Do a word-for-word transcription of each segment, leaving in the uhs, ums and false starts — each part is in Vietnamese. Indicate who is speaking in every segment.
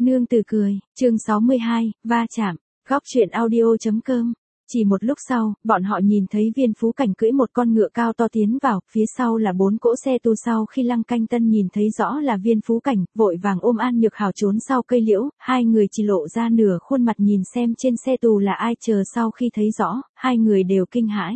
Speaker 1: Nương tử cười, chương sáu mươi hai, va chạm, góc truyện audio.com. Chỉ một lúc sau, bọn họ nhìn thấy Viên Phú Cảnh cưỡi một con ngựa cao to tiến vào, phía sau là bốn cỗ xe tù. Sau khi Lăng Canh Tân nhìn thấy rõ là Viên Phú Cảnh, vội vàng ôm An Nhược Hảo trốn sau cây liễu, hai người chỉ lộ ra nửa khuôn mặt nhìn xem trên xe tù là ai. Chờ sau khi thấy rõ, hai người đều kinh hãi.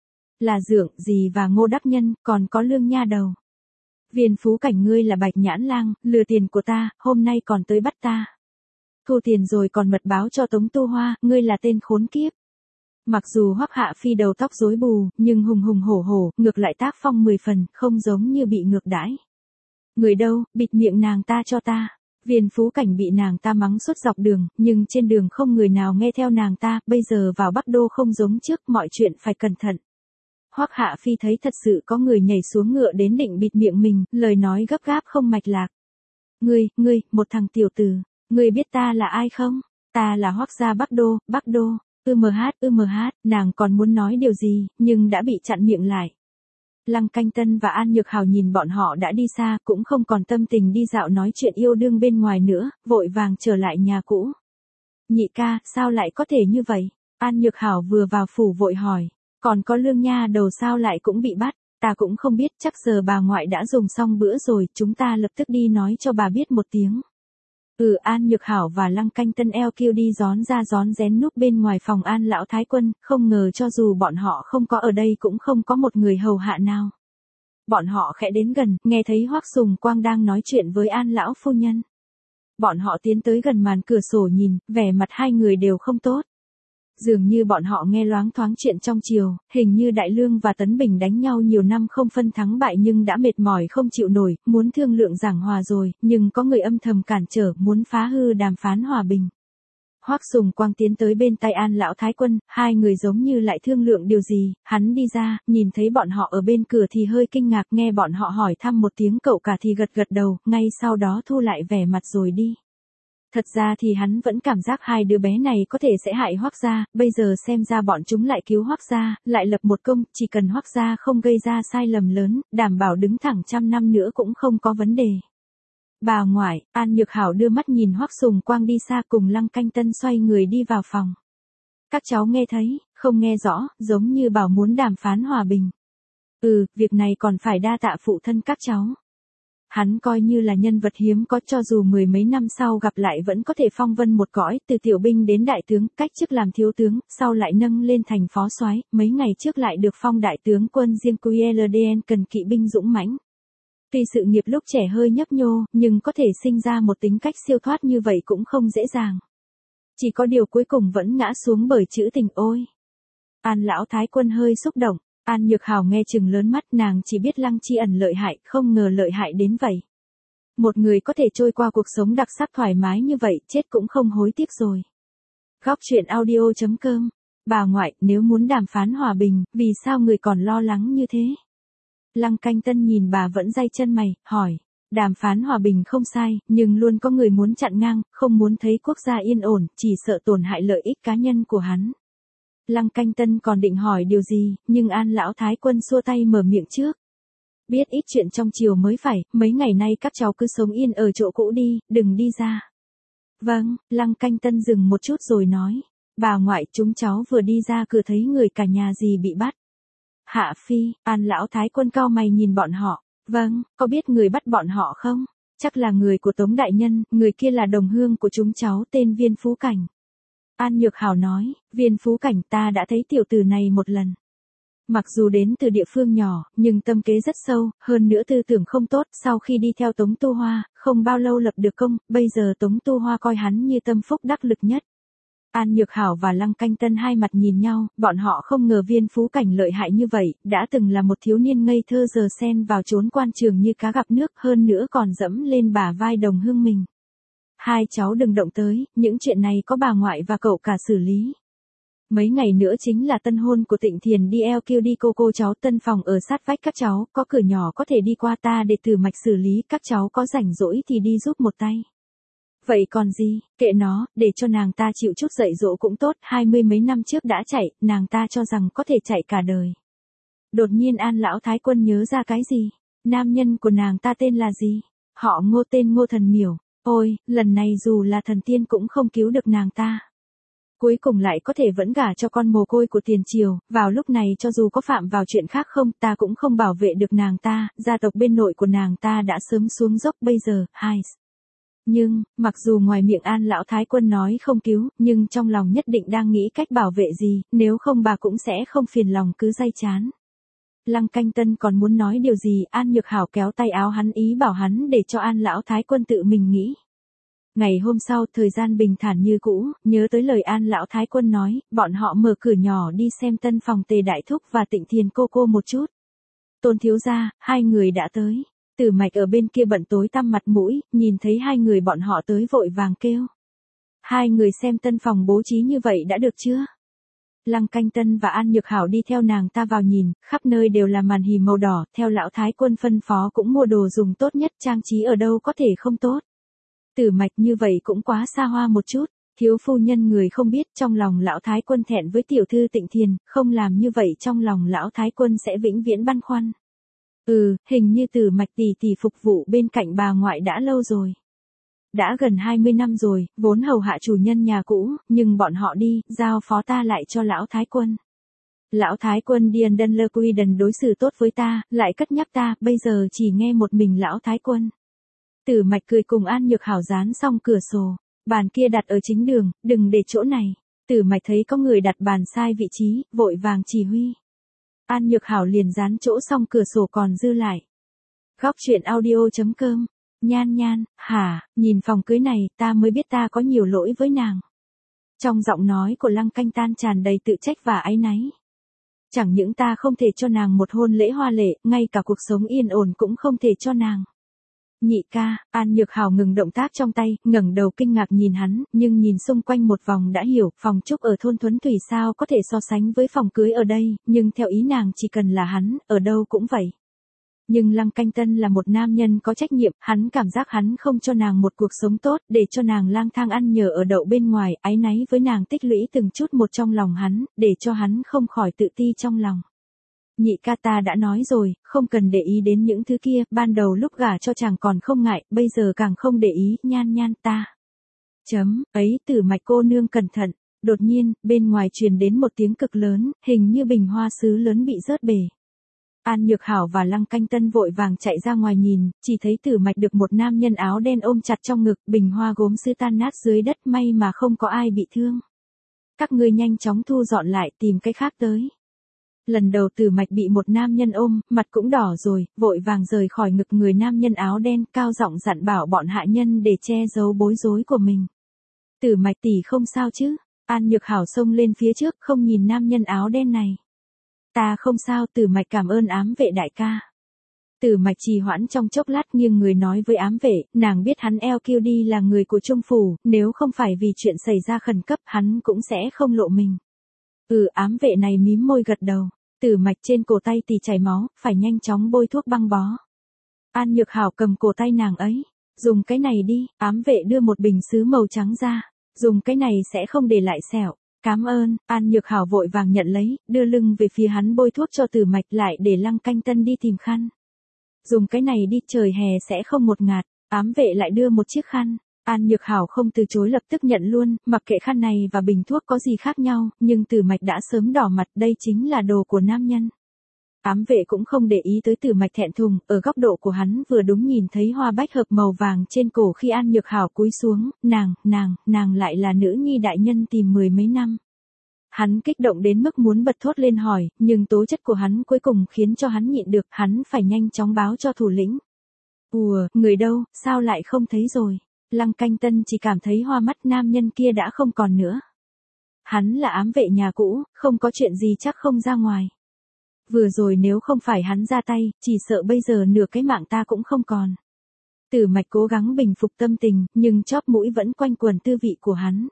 Speaker 1: Là Dượng, Dì và Ngô Đắc Nhân, còn có Lương Nha Đầu. Viên Phú Cảnh, ngươi là Bạch Nhãn Lang, lừa tiền của ta, hôm nay còn tới bắt ta. Thu tiền rồi còn mật báo cho Tống Tu Hoa, ngươi là tên khốn kiếp. Mặc dù Hoắc Hạ Phi đầu tóc rối bù, nhưng hùng hùng hổ hổ, ngược lại tác phong mười phần, không giống như bị ngược đãi. Người đâu, bịt miệng nàng ta cho ta. Viên Phú Cảnh bị nàng ta mắng suốt dọc đường, nhưng trên đường không người nào nghe theo nàng ta, bây giờ vào Bắc Đô không giống trước, mọi chuyện phải cẩn thận. Hoắc Hạ Phi thấy thật sự có người nhảy xuống ngựa đến định bịt miệng mình, lời nói gấp gáp không mạch lạc. Ngươi, ngươi, một thằng tiểu tử, ngươi biết ta là ai không? Ta là Hoắc gia Bắc Đô, Bắc Đô. ư em hát, ư em hát, nàng còn muốn nói điều gì, nhưng đã bị chặn miệng lại. Lăng Canh Tân và An Nhược Hảo nhìn bọn họ đã đi xa, cũng không còn tâm tình đi dạo nói chuyện yêu đương bên ngoài nữa, vội vàng trở lại nhà cũ. Nhị ca, sao lại có thể như vậy? An Nhược Hảo vừa vào phủ vội hỏi, còn có Lương Nha Đầu sao lại cũng bị bắt? Ta cũng không biết, chắc giờ bà ngoại đã dùng xong bữa rồi, chúng ta lập tức đi nói cho bà biết một tiếng. Ừ, An Nhược Hảo và Lăng Canh Tân eo kêu đi gión ra gión rén núp bên ngoài phòng An lão thái quân, không ngờ cho dù bọn họ không có ở đây cũng không có một người hầu hạ nào. Bọn họ khẽ đến gần, nghe thấy Hoắc Sùng Quang đang nói chuyện với An lão phu nhân. Bọn họ tiến tới gần màn cửa sổ nhìn, vẻ mặt hai người đều không tốt. Dường như bọn họ nghe loáng thoáng chuyện trong triều, hình như Đại Lương và Tấn Bình đánh nhau nhiều năm không phân thắng bại nhưng đã mệt mỏi không chịu nổi, muốn thương lượng giảng hòa rồi, nhưng có người âm thầm cản trở, muốn phá hư đàm phán hòa bình. Hoắc Sùng Quang tiến tới bên tay An lão thái quân, hai người giống như lại thương lượng điều gì, hắn đi ra, nhìn thấy bọn họ ở bên cửa thì hơi kinh ngạc, nghe bọn họ hỏi thăm một tiếng cậu cả thì gật gật đầu, ngay sau đó thu lại vẻ mặt rồi đi. Thật ra thì hắn vẫn cảm giác hai đứa bé này có thể sẽ hại Hoắc gia, bây giờ xem ra bọn chúng lại cứu Hoắc gia, lại lập một công, chỉ cần Hoắc gia không gây ra sai lầm lớn, đảm bảo đứng thẳng trăm năm nữa cũng không có vấn đề. Bà ngoại, An Nhược Hảo đưa mắt nhìn Hoắc Sùng Quang đi xa cùng Lăng Canh Tân xoay người đi vào phòng. Các cháu nghe thấy, không nghe rõ, giống như bảo muốn đàm phán hòa bình. Ừ, việc này còn phải đa tạ phụ thân các cháu. Hắn coi như là nhân vật hiếm có, cho dù mười mấy năm sau gặp lại vẫn có thể phong vân một cõi, từ tiểu binh đến đại tướng, cách chức làm thiếu tướng, sau lại nâng lên thành phó soái, mấy ngày trước lại được phong đại tướng quân riêng quy lờ đê en cần kỵ binh dũng mãnh. Tuy sự nghiệp lúc trẻ hơi nhấp nhô, nhưng có thể sinh ra một tính cách siêu thoát như vậy cũng không dễ dàng. Chỉ có điều cuối cùng vẫn ngã xuống bởi chữ tình ôi. An lão thái quân hơi xúc động. An Nhược Hảo nghe chừng lớn mắt, nàng chỉ biết Lăng Chi Ẩn lợi hại, không ngờ lợi hại đến vậy. Một người có thể trôi qua cuộc sống đặc sắc thoải mái như vậy, chết cũng không hối tiếc rồi. Góc truyện audio.com. Bà ngoại, nếu muốn đàm phán hòa bình, vì sao người còn lo lắng như thế? Lăng Canh Tân nhìn bà vẫn day chân mày, hỏi. Đàm phán hòa bình không sai, nhưng luôn có người muốn chặn ngang, không muốn thấy quốc gia yên ổn, chỉ sợ tổn hại lợi ích cá nhân của hắn. Lăng Canh Tân còn định hỏi điều gì, nhưng An lão thái quân xua tay mở miệng trước. Biết ít chuyện trong triều mới phải, mấy ngày nay các cháu cứ sống yên ở chỗ cũ đi, đừng đi ra. Vâng, Lăng Canh Tân dừng một chút rồi nói. Bà ngoại, chúng cháu vừa đi ra cửa thấy người cả nhà gì bị bắt. Hạ Phi, An lão thái quân cau mày nhìn bọn họ. Vâng, có biết người bắt bọn họ không? Chắc là người của Tống đại nhân, người kia là đồng hương của chúng cháu tên Viên Phú Cảnh. An Nhược Hảo nói, Viên Phú Cảnh, ta đã thấy tiểu tử này một lần. Mặc dù đến từ địa phương nhỏ, nhưng tâm kế rất sâu, hơn nữa tư tưởng không tốt, sau khi đi theo Tống Tu Hoa, không bao lâu lập được công, bây giờ Tống Tu Hoa coi hắn như tâm phúc đắc lực nhất. An Nhược Hảo và Lăng Canh Tân hai mặt nhìn nhau, bọn họ không ngờ Viên Phú Cảnh lợi hại như vậy, đã từng là một thiếu niên ngây thơ giờ xen vào trốn quan trường như cá gặp nước, hơn nữa còn dẫm lên bả vai đồng hương mình. Hai cháu đừng động tới, những chuyện này có bà ngoại và cậu cả xử lý. Mấy ngày nữa chính là tân hôn của Tịnh Thiền, đi eo kêu đi cô cô cháu, tân phòng ở sát vách các cháu, có cửa nhỏ có thể đi qua, ta để từ mạch xử lý, các cháu có rảnh rỗi thì đi giúp một tay. Vậy còn gì, kệ nó, để cho nàng ta chịu chút dạy dỗ cũng tốt, hai mươi mấy năm trước đã chạy, nàng ta cho rằng có thể chạy cả đời. Đột nhiên An lão thái quân nhớ ra cái gì, nam nhân của nàng ta tên là gì? Họ Ngô, tên Ngô Thần Miểu. Ôi, lần này dù là thần tiên cũng không cứu được nàng ta. Cuối cùng lại có thể vẫn gả cho con mồ côi của tiền triều, vào lúc này cho dù có phạm vào chuyện khác không, ta cũng không bảo vệ được nàng ta, gia tộc bên nội của nàng ta đã sớm xuống dốc bây giờ, hai. Nhưng, mặc dù ngoài miệng An lão thái quân nói không cứu, nhưng trong lòng nhất định đang nghĩ cách bảo vệ gì, nếu không bà cũng sẽ không phiền lòng cứ day chán. Lăng Canh Tân còn muốn nói điều gì, An Nhược Hảo kéo tay áo hắn ý bảo hắn để cho An lão thái quân tự mình nghĩ. Ngày hôm sau, thời gian bình thản như cũ, nhớ tới lời An lão thái quân nói, bọn họ mở cửa nhỏ đi xem tân phòng Tề Đại Thúc và Tịnh Thiền cô cô một chút. Tôn thiếu gia, hai người đã tới. Tử Mạch ở bên kia bận tối tăm mặt mũi, nhìn thấy hai người bọn họ tới vội vàng kêu. Hai người xem tân phòng bố trí như vậy đã được chưa? Lăng Canh Tân và An Nhược Hảo đi theo nàng ta vào nhìn, khắp nơi đều là màn hình màu đỏ, theo lão thái quân phân phó cũng mua đồ dùng tốt nhất, trang trí ở đâu có thể không tốt. Tử Mạch như vậy cũng quá xa hoa một chút, thiếu phu nhân người không biết, trong lòng lão thái quân thẹn với tiểu thư Tịnh Thiền, không làm như vậy trong lòng lão thái quân sẽ vĩnh viễn băn khoăn. Ừ, hình như Tử Mạch tỷ tỷ phục vụ bên cạnh bà ngoại đã lâu rồi. Đã gần hai mươi năm rồi, vốn hầu hạ chủ nhân nhà cũ, nhưng bọn họ đi, giao phó ta lại cho lão thái quân. Lão thái quân Điền Đân Lơ Quy Đần đối xử tốt với ta, lại cất nhắc ta, bây giờ chỉ nghe một mình lão thái quân. Tử Mạch cười cùng An Nhược Hảo dán xong cửa sổ, bàn kia đặt ở chính đường, đừng để chỗ này. Tử Mạch thấy có người đặt bàn sai vị trí, vội vàng chỉ huy. An Nhược Hảo liền dán chỗ xong cửa sổ còn dư lại. Góc truyện audio chấm com. Nhan Nhan, hả, nhìn phòng cưới này, ta mới biết ta có nhiều lỗi với nàng. Trong giọng nói của Lăng Canh Tan tràn đầy tự trách và áy náy. Chẳng những ta không thể cho nàng một hôn lễ hoa lệ, ngay cả cuộc sống yên ổn cũng không thể cho nàng. Nhị ca, An Nhược Hảo ngừng động tác trong tay, ngẩng đầu kinh ngạc nhìn hắn, nhưng nhìn xung quanh một vòng đã hiểu, phòng trúc ở thôn Thuấn Thủy sao có thể so sánh với phòng cưới ở đây, nhưng theo ý nàng chỉ cần là hắn, ở đâu cũng vậy. Nhưng Lăng Canh Tân là một nam nhân có trách nhiệm, hắn cảm giác hắn không cho nàng một cuộc sống tốt, để cho nàng lang thang ăn nhờ ở đậu bên ngoài, áy náy với nàng tích lũy từng chút một trong lòng hắn, để cho hắn không khỏi tự ti trong lòng. Nhị ca ta đã nói rồi, không cần để ý đến những thứ kia, ban đầu lúc gả cho chàng còn không ngại, bây giờ càng không để ý, Nhan Nhan ta. Chấm, ấy Tử Mạch cô nương cẩn thận, đột nhiên, bên ngoài truyền đến một tiếng cực lớn, hình như bình hoa sứ lớn bị rớt bể. An Nhược Hảo và Lăng Canh Tân vội vàng chạy ra ngoài nhìn, chỉ thấy Tử Mạch được một nam nhân áo đen ôm chặt trong ngực, bình hoa gốm sứ tan nát dưới đất, may mà không có ai bị thương. Các ngươi nhanh chóng thu dọn lại, tìm cái khác tới. Lần đầu Tử Mạch bị một nam nhân ôm, mặt cũng đỏ rồi, vội vàng rời khỏi ngực người nam nhân áo đen, cao giọng dặn bảo bọn hạ nhân để che giấu bối rối của mình. Tử Mạch tỷ không sao chứ? An Nhược Hảo xông lên phía trước, không nhìn nam nhân áo đen này. Ta không sao, Tử Mạch cảm ơn ám vệ đại ca. Tử Mạch trì hoãn trong chốc lát nghiêng người nói với ám vệ, nàng biết hắn eo kiêu đi là người của Trung phủ, nếu không phải vì chuyện xảy ra khẩn cấp hắn cũng sẽ không lộ mình. Ừ, ám vệ này mím môi gật đầu. Tử Mạch trên cổ tay tì chảy máu, phải nhanh chóng bôi thuốc băng bó. An Nhược Hảo cầm cổ tay nàng ấy, dùng cái này đi, ám vệ đưa một bình sứ màu trắng ra, dùng cái này sẽ không để lại sẹo. Cảm ơn, An Nhược Hảo vội vàng nhận lấy, đưa lưng về phía hắn bôi thuốc cho Tử Mạch lại để Lăng Canh Tân đi tìm khăn. Dùng cái này đi, trời hè sẽ không một ngạt, ám vệ lại đưa một chiếc khăn. An Nhược Hảo không từ chối lập tức nhận luôn, mặc kệ khăn này và bình thuốc có gì khác nhau, nhưng Tử Mạch đã sớm đỏ mặt, đây chính là đồ của nam nhân. Ám vệ cũng không để ý tới Tử Mạch thẹn thùng, ở góc độ của hắn vừa đúng nhìn thấy hoa bách hợp màu vàng trên cổ khi An Nhược Hảo cúi xuống, nàng, nàng, nàng lại là nữ nhi đại nhân tìm mười mấy năm. Hắn kích động đến mức muốn bật thốt lên hỏi, nhưng tố chất của hắn cuối cùng khiến cho hắn nhịn được, hắn phải nhanh chóng báo cho thủ lĩnh. Ùa, người đâu, sao lại không thấy rồi? Lăng Canh Tân chỉ cảm thấy hoa mắt, nam nhân kia đã không còn nữa. Hắn là ám vệ nhà cũ, không có chuyện gì chắc không ra ngoài. Vừa rồi nếu không phải hắn ra tay, chỉ sợ bây giờ nửa cái mạng ta cũng không còn. Tử Mạch cố gắng bình phục tâm tình, nhưng chóp mũi vẫn quanh quẩn tư vị của hắn.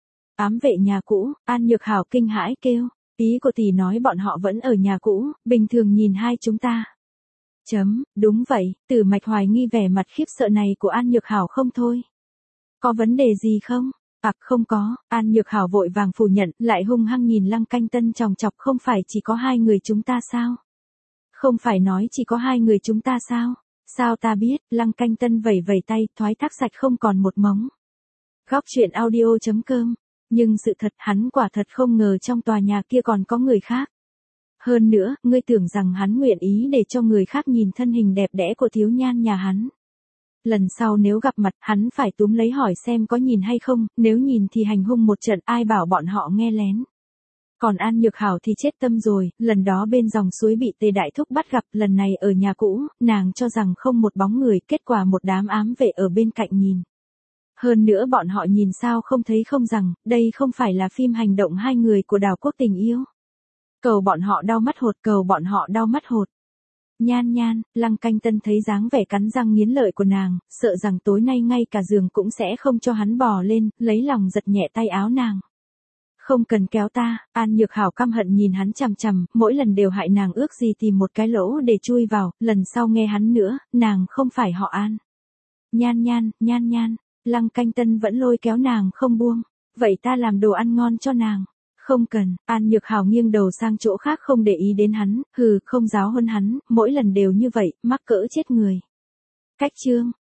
Speaker 1: Ám vệ nhà cũ, An Nhược Hảo kinh hãi kêu, ý của tỷ nói bọn họ vẫn ở nhà cũ, bình thường nhìn hai chúng ta. Chấm, đúng vậy, Tử Mạch hoài nghi vẻ mặt khiếp sợ này của An Nhược Hảo không thôi. Có vấn đề gì không? À, không có, An Nhược Hảo vội vàng phủ nhận, lại hung hăng nhìn Lăng Canh Tân chòng chọc, không phải chỉ có hai người chúng ta sao? Không phải nói chỉ có hai người chúng ta sao? Sao ta biết, Lăng Canh Tân vẩy vẩy tay, thoái thác sạch không còn một mống. Góc truyện audio.com. Nhưng sự thật hắn quả thật không ngờ trong tòa nhà kia còn có người khác. Hơn nữa, ngươi tưởng rằng hắn nguyện ý để cho người khác nhìn thân hình đẹp đẽ của thiếu nhan nhà hắn. Lần sau nếu gặp mặt hắn phải túm lấy hỏi xem có nhìn hay không, nếu nhìn thì hành hung một trận, ai bảo bọn họ nghe lén. Còn An Nhược Hảo thì chết tâm rồi, lần đó bên dòng suối bị Tề Đại Thúc bắt gặp, lần này ở nhà cũ, nàng cho rằng không một bóng người, kết quả một đám ám vệ ở bên cạnh nhìn. Hơn nữa bọn họ nhìn sao không thấy không rằng, đây không phải là phim hành động hai người của Đào Quốc Tình Yêu. Cầu bọn họ đau mắt hột, cầu bọn họ đau mắt hột. Nhan nhan, Lăng Canh Tân thấy dáng vẻ cắn răng nghiến lợi của nàng, sợ rằng tối nay ngay cả giường cũng sẽ không cho hắn bò lên, lấy lòng giật nhẹ tay áo nàng. Không cần kéo ta, An Nhược Hảo căm hận nhìn hắn chằm chằm, mỗi lần đều hại nàng ước gì tìm một cái lỗ để chui vào, lần sau nghe hắn nữa, nàng không phải họ An. Nhan nhan, nhan nhan, Lăng Canh Tân vẫn lôi kéo nàng không buông, vậy ta làm đồ ăn ngon cho nàng. Không cần, An Nhược Hảo nghiêng đầu sang chỗ khác không để ý đến hắn, hừ, không giáo hơn hắn, mỗi lần đều như vậy, mắc cỡ chết người. Cách chương.